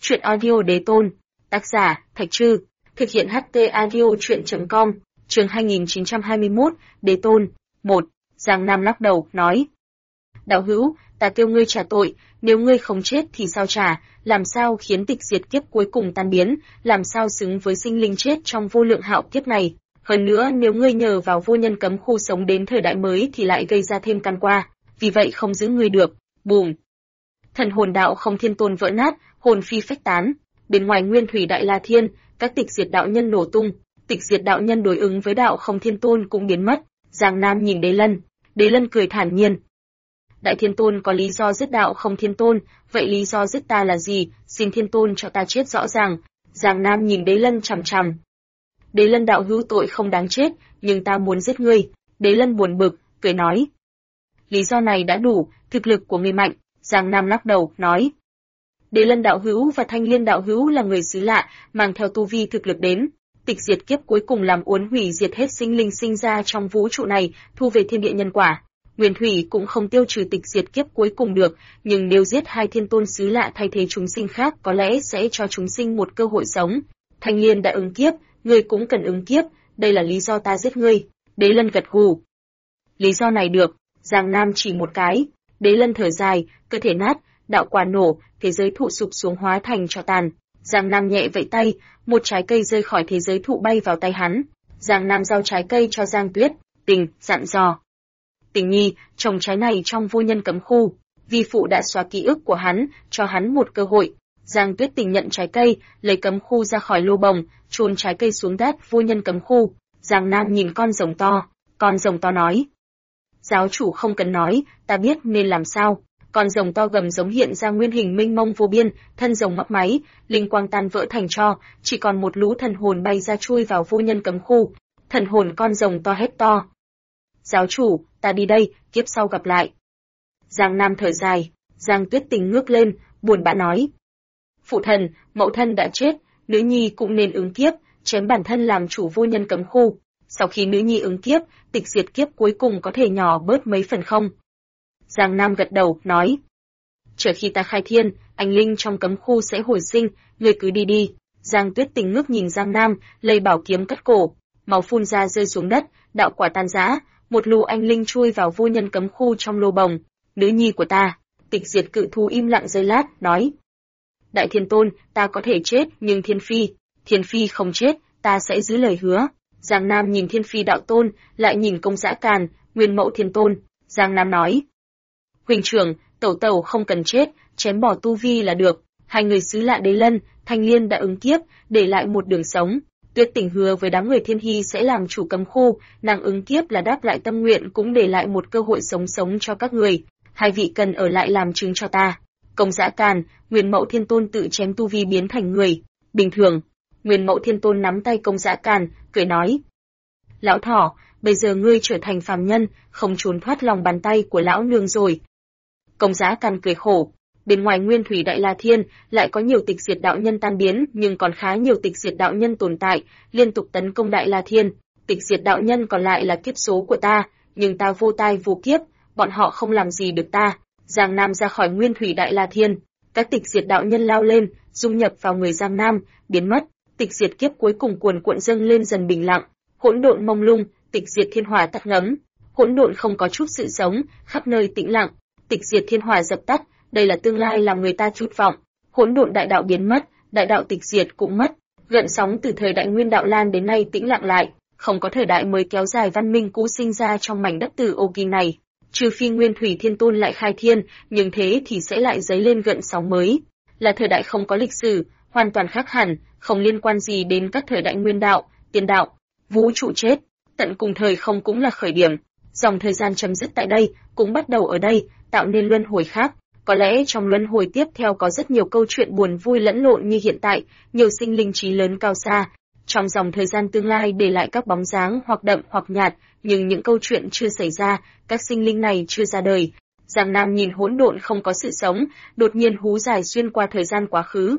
Truyện audio Đế Tôn. Tác giả Thạch Trư. Thực hiện HT audio truyện.com. Chương 2921. Đế Tôn. 1. Giang Nam lắc đầu, nói: Đạo hữu, ta kêu ngươi trả tội, nếu ngươi không chết thì sao trả, làm sao khiến tịch diệt kiếp cuối cùng tan biến, làm sao xứng với sinh linh chết trong vô lượng hạo kiếp này. Hơn nữa, nếu ngươi nhờ vào vô nhân cấm khu sống đến thời đại mới thì lại gây ra thêm căn qua, vì vậy không giữ ngươi được. Bùm! Thần hồn đạo Không Thiên Tôn vỡ nát, hồn phi phách tán. Bên ngoài Nguyên Thủy Đại La Thiên, các tịch diệt đạo nhân nổ tung, tịch diệt đạo nhân đối ứng với đạo Không Thiên Tôn cũng biến mất. Giang Nam nhìn Đế Lân cười thản nhiên. Đại Thiên Tôn có lý do giết đạo Không Thiên Tôn, vậy lý do giết ta là gì? Xin Thiên Tôn cho ta chết rõ ràng. Giang Nam nhìn Đế Lân chằm chằm. Đế Lân đạo hữu tội không đáng chết, nhưng ta muốn giết ngươi. Đế Lân buồn bực, cười nói. Lý do này đã đủ, thực lực của ngươi mạnh. Giang Nam lắc đầu, nói. Đế Lân đạo hữu và Thanh Liên đạo hữu là người xứ lạ, mang theo tu vi thực lực đến. Tịch diệt kiếp cuối cùng làm uốn hủy diệt hết sinh linh sinh ra trong vũ trụ này, thu về thiên địa nhân quả. Nguyên Thủy cũng không tiêu trừ tịch diệt kiếp cuối cùng được, nhưng nếu giết hai thiên tôn xứ lạ thay thế chúng sinh khác có lẽ sẽ cho chúng sinh một cơ hội sống. Thanh Liên đã ứng kiếp, ngươi cũng cần ứng kiếp, đây là lý do ta giết ngươi. Đế Lân gật gù. Lý do này được. Giang Nam chỉ một cái. Đế Lân thở dài, cơ thể nát, đạo quả nổ, thế giới thụ sụp xuống hóa thành tro tàn. Giang Nam nhẹ vẫy tay, một trái cây rơi khỏi thế giới thụ bay vào tay hắn. Giang Nam giao trái cây cho Giang Tuyết, Tình, dặn dò. Tình nhi, trồng trái này trong vô nhân cấm khu. Vi phụ đã xóa ký ức của hắn, cho hắn một cơ hội. Giang Tuyết Tình nhận trái cây, lấy cấm khu ra khỏi lô bồng, chôn trái cây xuống đất vô nhân cấm khu. Giang Nam nhìn con rồng to nói. Giáo chủ không cần nói, ta biết nên làm sao. Con rồng to gầm giống hiện ra nguyên hình mênh mông vô biên, thân rồng mấp máy, linh quang tan vỡ thành tro, chỉ còn một lũ thần hồn bay ra chui vào vô nhân cấm khu. Thần hồn con rồng to hét to. Giáo chủ, ta đi đây, kiếp sau gặp lại. Giang Nam thở dài, Giang Tuyết Tình ngước lên, buồn bã nói. Phụ thần, mẫu thân đã chết, nữ nhi cũng nên ứng kiếp, chém bản thân làm chủ vô nhân cấm khu. Sau khi nữ nhi ứng kiếp, tịch diệt kiếp cuối cùng có thể nhỏ bớt mấy phần không? Giang Nam gật đầu, nói. Chờ khi ta khai thiên, anh linh trong cấm khu sẽ hồi sinh, ngươi cứ đi đi. Giang Tuyết Tình ngước nhìn Giang Nam, lấy bảo kiếm cắt cổ, máu phun ra rơi xuống đất, đạo quả tan rã, một lũ anh linh chui vào vô nhân cấm khu trong lô bồng. Nữ nhi của ta. Tịch diệt cự thú im lặng giây lát, nói. Đại Thiên Tôn, ta có thể chết, nhưng Thiên Phi không chết, ta sẽ giữ lời hứa. Giang Nam nhìn Thiên Phi đạo tôn, lại nhìn Công Dã Càn, Nguyên Mẫu Thiên Tôn. Giang Nam nói. Huynh trưởng, tẩu không cần chết, chém bỏ tu vi là được. Hai người xứ lạ Đế Lân, Thanh Liên đã ứng kiếp, để lại một đường sống. Tuyết Tình hứa với đám người Thiên Hy sẽ làm chủ cấm khu, nàng ứng kiếp là đáp lại tâm nguyện cũng để lại một cơ hội sống cho các người. Hai vị cần ở lại làm chứng cho ta. Công Dã Càn, Nguyên Mẫu Thiên Tôn tự chém tu vi biến thành người bình thường. Nguyên Mẫu Thiên Tôn nắm tay Công Dã Càn, cười nói. Lão thỏ, bây giờ ngươi trở thành phàm nhân, không trốn thoát lòng bàn tay của lão nương rồi. Công Dã Càn cười khổ. Bên ngoài Nguyên Thủy Đại La Thiên, lại có nhiều tịch diệt đạo nhân tan biến, nhưng còn khá nhiều tịch diệt đạo nhân tồn tại, liên tục tấn công Đại La Thiên. Tịch diệt đạo nhân còn lại là kiếp số của ta, nhưng ta vô tai vô kiếp, bọn họ không làm gì được ta. Giang Nam ra khỏi Nguyên Thủy Đại La Thiên, các tịch diệt đạo nhân lao lên, dung nhập vào người Giang Nam, biến mất. Tịch diệt kiếp cuối cùng cuồn cuộn dâng lên dần bình lặng, hỗn độn mông lung, tịch diệt thiên hỏa tắt ngấm. Hỗn độn không có chút sự sống, khắp nơi tĩnh lặng. Tịch diệt thiên hỏa dập tắt, đây là tương lai làm người ta chút vọng. Hỗn độn đại đạo biến mất, đại đạo tịch diệt cũng mất. Gợn sóng từ thời đại Nguyên Đạo Lan đến nay tĩnh lặng lại, không có thời đại mới kéo dài văn minh cũ sinh ra trong mảnh đất Tử Ô Kinh này. Trừ phi Nguyên Thủy Thiên Tôn lại khai thiên, nhưng thế thì sẽ lại dấy lên gợn sóng mới. Là thời đại không có lịch sử, hoàn toàn khác hẳn, không liên quan gì đến các thời đại Nguyên Đạo, Tiên Đạo. Vũ trụ chết, tận cùng thời không cũng là khởi điểm. Dòng thời gian chấm dứt tại đây, cũng bắt đầu ở đây, tạo nên luân hồi khác. Có lẽ trong luân hồi tiếp theo có rất nhiều câu chuyện buồn vui lẫn lộn như hiện tại, nhiều sinh linh trí lớn cao xa. Trong dòng thời gian tương lai để lại các bóng dáng hoặc đậm hoặc nhạt, nhưng những câu chuyện chưa xảy ra, các sinh linh này chưa ra đời. Giang Nam nhìn hỗn độn không có sự sống, đột nhiên hú dài xuyên qua thời gian quá khứ.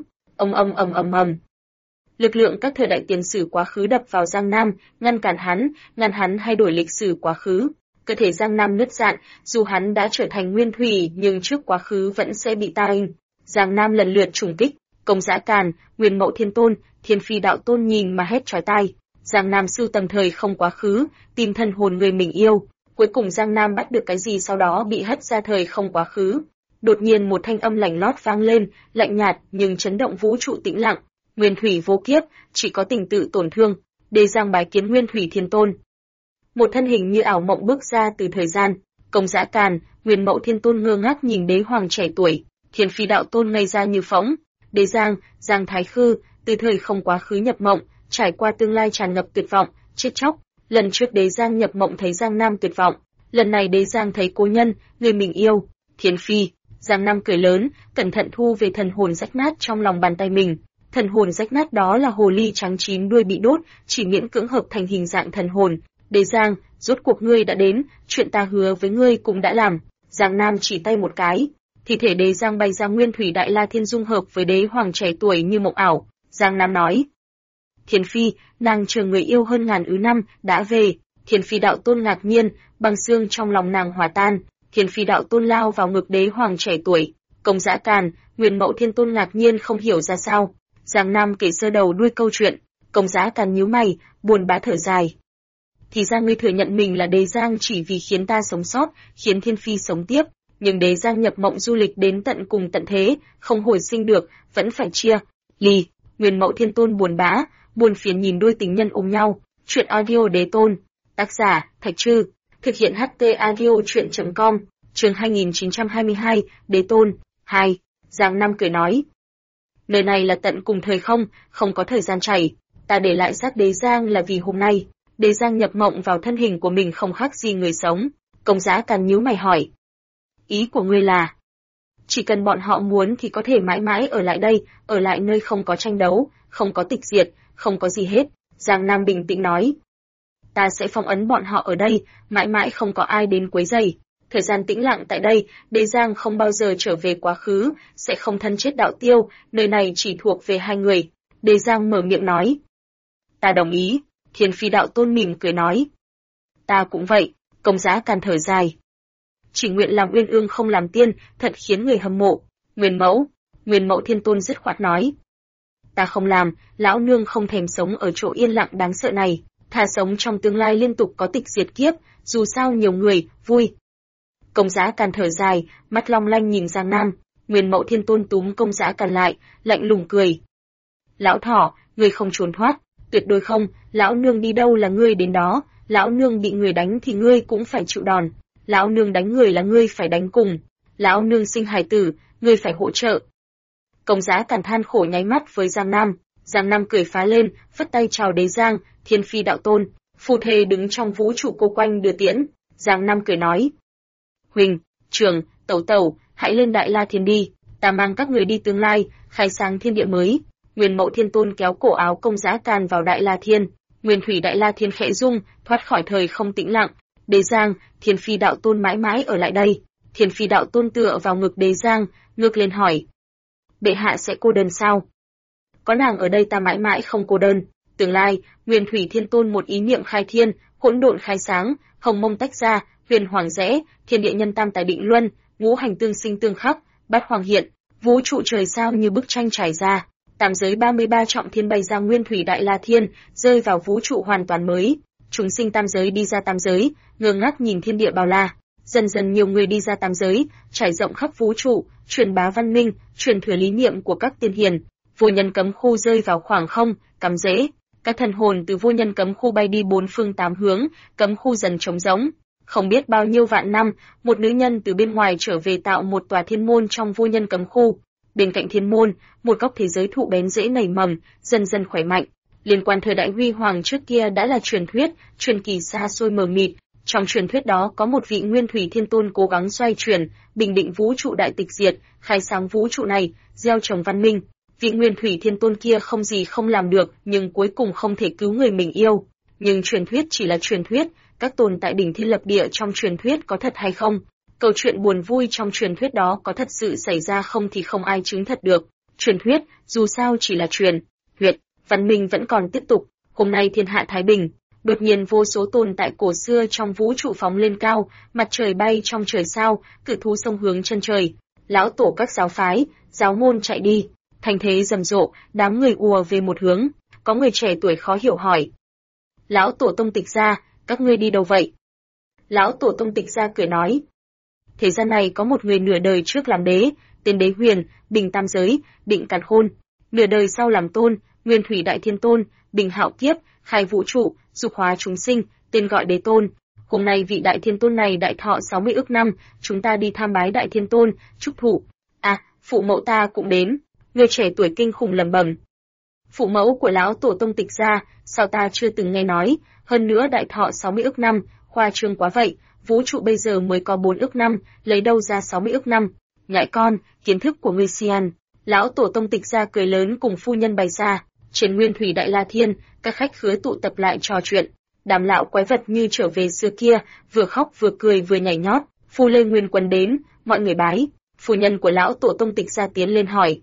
Ầm. Lực lượng các thời đại tiền sử quá khứ đập vào Giang Nam, ngăn hắn thay đổi lịch sử quá khứ. Cơ thể Giang Nam nứt rạn, dù hắn đã trở thành nguyên thủy nhưng trước quá khứ vẫn sẽ bị ta anh. Giang Nam lần lượt trùng kích, Công Giã Càn, Nguyên Mẫu Thiên Tôn, Thiên Phi Đạo Tôn nhìn mà hét chói tai. Giang Nam sưu tầm thời không quá khứ, tìm thân hồn người mình yêu. Cuối cùng Giang Nam bắt được cái gì sau đó bị hất ra thời không quá khứ. Đột nhiên một thanh âm lạnh lót vang lên, lạnh nhạt nhưng chấn động vũ trụ tĩnh lặng. Nguyên thủy vô kiếp, chỉ có tình tự tổn thương. Đế Giang bái kiến Nguyên Thủy Thiên Tôn. Một thân hình như ảo mộng bước ra từ thời gian. Công Giã Càn, Nguyên Mẫu Thiên Tôn ngơ ngác nhìn Đế Hoàng trẻ tuổi. Thiên Phi Đạo Tôn ngây ra như phỗng. Đế Giang, Giang Thái Khư, từ thời không quá khứ nhập mộng, trải qua tương lai tràn ngập tuyệt vọng, chết chóc. Lần trước Đế Giang nhập mộng thấy Giang Nam tuyệt vọng, lần này Đế Giang thấy cố nhân, người mình yêu. Thiên Phi, Giang Nam cười lớn, cẩn thận thu về thần hồn rách nát trong lòng bàn tay mình. Thần hồn rách nát đó là hồ ly trắng 9 đuôi bị đốt, chỉ miễn cưỡng hợp thành hình dạng thần hồn. Đế Giang, rốt cuộc ngươi đã đến, chuyện ta hứa với ngươi cũng đã làm. Giang Nam chỉ tay một cái, thi thể Đế Giang bay ra Nguyên Thủy Đại La Thiên dung hợp với Đế Hoàng trẻ tuổi như mộng ảo. Giang Nam nói: Thiên Phi, nàng chờ người yêu hơn ngàn năm, đã về. Thiên Phi Đạo Tôn ngạc nhiên, băng xương trong lòng nàng hòa tan. Thiên Phi Đạo Tôn lao vào ngực Đế Hoàng trẻ tuổi. Công Giã Càn, Nguyên Mẫu Thiên Tôn ngạc nhiên không hiểu ra sao. Giang Nam kể sơ đầu đuôi câu chuyện. Công Giã Càn nhíu mày, buồn bã thở dài. Thì ra ngươi thừa nhận mình là Đế Giang chỉ vì khiến ta sống sót, khiến Thiên Phi sống tiếp. Nhưng Đế Giang nhập mộng du lịch đến tận cùng tận thế, không hồi sinh được, vẫn phải chia ly. Nguyên Mẫu Thiên Tôn buồn bã, buồn phiền nhìn đôi tình nhân ôm nhau. Chuyện audio Đế Tôn. Tác giả, Thạch Trư. Thực hiện HT audio chuyện.com. Chương 2922, Đế Tôn. 2. Giang Nam cười nói. Nơi này là tận cùng thời không, không có thời gian chảy. Ta để lại xác Đế Giang là vì hôm nay. Đế Giang nhập mộng vào thân hình của mình không khác gì người sống. Công Giã Càn nhíu mày hỏi. Ý của ngươi là? Chỉ cần bọn họ muốn thì có thể mãi mãi ở lại đây, ở lại nơi không có tranh đấu, không có tịch diệt, không có gì hết. Giang Nam bình tĩnh nói. Ta sẽ phong ấn bọn họ ở đây, mãi mãi không có ai đến quấy rầy. Thời gian tĩnh lặng tại đây, Đế Giang không bao giờ trở về quá khứ, sẽ không thân chết đạo tiêu, nơi này chỉ thuộc về hai người. Đế Giang mở miệng nói. Ta đồng ý. Thiên Phi Đạo Tôn mỉm cười nói. Ta cũng vậy. Công Giã Càn thở dài. Chỉ nguyện làm uyên ương không làm tiên, thật khiến người hâm mộ. Nguyên Mẫu Thiên Tôn dứt khoát nói. Ta không làm, lão nương không thèm sống ở chỗ yên lặng đáng sợ này, thà sống trong tương lai liên tục có tịch diệt kiếp, dù sao nhiều người, vui. Công Giã Càn thở dài, mắt long lanh nhìn Giang Nam. Nguyên Mẫu Thiên Tôn túm Công Giã Càn lại, lạnh lùng cười. Lão thỏ, ngươi không trốn thoát, tuyệt đối không, lão nương đi đâu là ngươi đến đó, lão nương bị người đánh thì ngươi cũng phải chịu đòn. Lão nương đánh người là ngươi phải đánh cùng, lão nương sinh hài tử, ngươi phải hỗ trợ. Công Giã Càn than khổ nháy mắt với Giang Nam. Giang Nam cười phá lên, phất tay chào Đế Giang, Thiên Phi Đạo Tôn, phù thề đứng trong vũ trụ cô quanh đưa tiễn. Giang Nam cười nói. Huỳnh, Trường, Tẩu, hãy lên Đại La Thiên đi, ta mang các người đi tương lai, khai sáng thiên địa mới. Nguyên Mẫu Thiên Tôn kéo cổ áo Công Giã Càn vào Đại La Thiên. Nguyên Thủy Đại La Thiên khẽ rung, thoát khỏi thời không tĩnh lặng. Đế Giang, Thiên Phi Đạo Tôn mãi mãi ở lại đây. Thiên Phi Đạo Tôn tựa vào ngực Đế Giang, ngước lên hỏi. Bệ hạ sẽ cô đơn sao? Có nàng ở đây ta mãi mãi không cô đơn. Tương lai, Nguyên Thủy Thiên Tôn một ý niệm khai thiên, hỗn độn khai sáng, hồng mông tách ra, huyền hoàng rẽ, thiên địa nhân tam tài định luân, ngũ hành tương sinh tương khắc, bát hoàng hiện, vũ trụ trời sao như bức tranh trải ra. Tam giới 33 trọng thiên bay ra Nguyên Thủy Đại La Thiên, rơi vào vũ trụ hoàn toàn mới. Chúng sinh tam giới đi ra tam giới, ngơ ngác nhìn thiên địa bao la. Dần dần nhiều người đi ra tam giới, trải rộng khắp vũ trụ, truyền bá văn minh, truyền thừa lý niệm của các tiên hiền. Vô nhân cấm khu rơi vào khoảng không, cắm rễ. Các thần hồn từ vô nhân cấm khu bay đi bốn phương tám hướng, cấm khu dần trống rỗng. Không biết bao nhiêu vạn năm, một nữ nhân từ bên ngoài trở về tạo một tòa thiên môn trong vô nhân cấm khu. Bên cạnh thiên môn, một góc thế giới thụ bén rễ nảy mầm, dần dần khỏe mạnh. Liên quan thời đại huy hoàng trước kia đã là truyền thuyết, truyền kỳ xa xôi mờ mịt. Trong truyền thuyết đó có một vị Nguyên Thủy Thiên Tôn cố gắng xoay chuyển, bình định vũ trụ đại tịch diệt, khai sáng vũ trụ này, gieo trồng văn minh. Vị Nguyên Thủy Thiên Tôn kia không gì không làm được, nhưng cuối cùng không thể cứu người mình yêu. Nhưng truyền thuyết chỉ là truyền thuyết, các tồn tại đỉnh thiên lập địa trong truyền thuyết có thật hay không? Câu chuyện buồn vui trong truyền thuyết đó có thật sự xảy ra không thì không ai chứng thật được. Truyền thuyết, dù sao chỉ là truyền thuyết, văn minh vẫn còn tiếp tục. Hôm nay thiên hạ thái bình. Đột nhiên vô số tồn tại cổ xưa trong vũ trụ phóng lên cao, mặt trời bay trong trời sao, cự thú sông hướng chân trời. Lão tổ các giáo phái, giáo môn chạy đi. Thành thế rầm rộ, đám người ùa về một hướng, có người trẻ tuổi khó hiểu hỏi. Lão tổ tông Tịch gia, các ngươi đi đâu vậy? Lão tổ tông Tịch gia cười nói. Thế gian này có một người nửa đời trước làm đế, tên Đế Huyền, bình tam giới, định càn khôn, nửa đời sau làm tôn, nguyên thủy đại thiên tôn, bình hạo kiếp, khai vũ trụ, dục hóa chúng sinh, tên gọi Đế Tôn. Hôm nay vị đại thiên tôn này đại thọ 60 ức năm, chúng ta đi tham bái đại thiên tôn, chúc thụ. À, phụ mẫu ta cũng đến. Người trẻ tuổi kinh khủng lẩm bẩm. Phụ mẫu của lão tổ tông Tịch gia, sao ta chưa từng nghe nói, hơn nữa đại thọ 60 ức năm, khoa trương quá vậy, vũ trụ bây giờ mới có 4 ức năm, lấy đâu ra 60 ức năm? Nhãi con, kiến thức của ngươi sian. Lão tổ tông Tịch gia cười lớn cùng phu nhân bày ra, trên nguyên thủy đại la thiên, các khách khứa tụ tập lại trò chuyện. Đám lão quái vật như trở về xưa kia, vừa khóc vừa cười vừa nhảy nhót. Phu Lê Nguyên Quân đến, mọi người bái. Phu nhân của lão tổ tông Tịch gia tiến lên hỏi.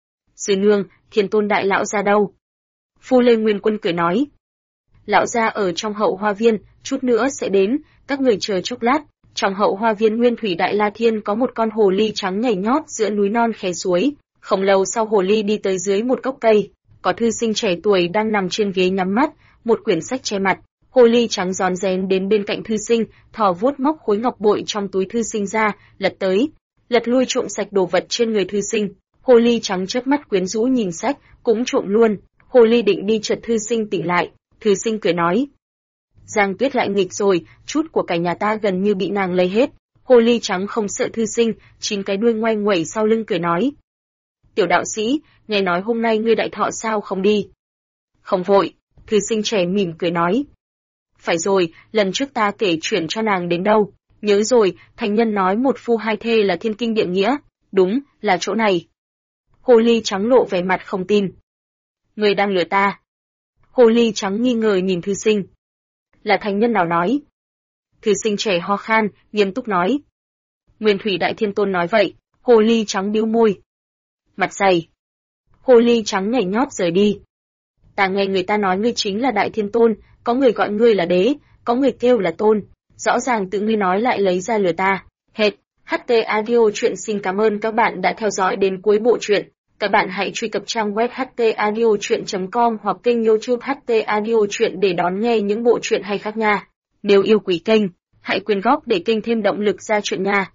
Sư nương, Thiên tôn đại lão gia đâu? Phu Lê Nguyên Quân cười nói. Lão gia ở trong hậu hoa viên, chút nữa sẽ đến, các người chờ chốc lát. Trong hậu hoa viên nguyên thủy đại la thiên có một con hồ ly trắng nhảy nhót giữa núi non khe suối. Không lâu sau hồ ly đi tới dưới một gốc cây, có thư sinh trẻ tuổi đang nằm trên ghế nhắm mắt, một quyển sách che mặt. Hồ ly trắng rón rén đến bên cạnh thư sinh, thò vuốt móc khối ngọc bội trong túi thư sinh ra, lật tới, lật lui trộm sạch đồ vật trên người thư sinh. Hồ ly trắng chớp mắt quyến rũ nhìn sách, cũng trộm luôn. Hồ ly định đi chợt thư sinh tỉnh lại, thư sinh cười nói. Giang Tuyết lại nghịch rồi, chút của cải nhà ta gần như bị nàng lấy hết. Hồ ly trắng không sợ thư sinh, 9 cái đuôi ngoay nguẩy sau lưng cười nói. Tiểu đạo sĩ, nghe nói hôm nay ngươi đại thọ sao không đi? Không vội, thư sinh trẻ mỉm cười nói. Phải rồi, lần trước ta kể chuyện cho nàng đến đâu. Nhớ rồi, thành nhân nói một phu hai thê là thiên kinh địa nghĩa. Đúng, là chỗ này. Hồ ly trắng lộ vẻ mặt không tin. Ngươi đang lừa ta. Hồ ly trắng nghi ngờ nhìn thư sinh. Là thành nhân nào nói? Thư sinh trẻ ho khan, nghiêm túc nói. Nguyên thủy đại thiên tôn nói vậy. Hồ ly trắng bĩu môi. Mặt dày. Hồ ly trắng nhảy nhót rời đi. Ta nghe người ta nói ngươi chính là đại thiên tôn, có người gọi ngươi là đế, có người kêu là tôn. Rõ ràng tự ngươi nói lại lấy ra lừa ta. Hệt, HT Audio Truyện xin cảm ơn các bạn đã theo dõi đến cuối bộ truyện. Các bạn hãy truy cập trang web htaudio.com hoặc kênh YouTube HT Audio Truyện để đón nghe những bộ truyện hay khác nha. Nếu yêu quý kênh, hãy quyên góp để kênh thêm động lực ra chuyện nha.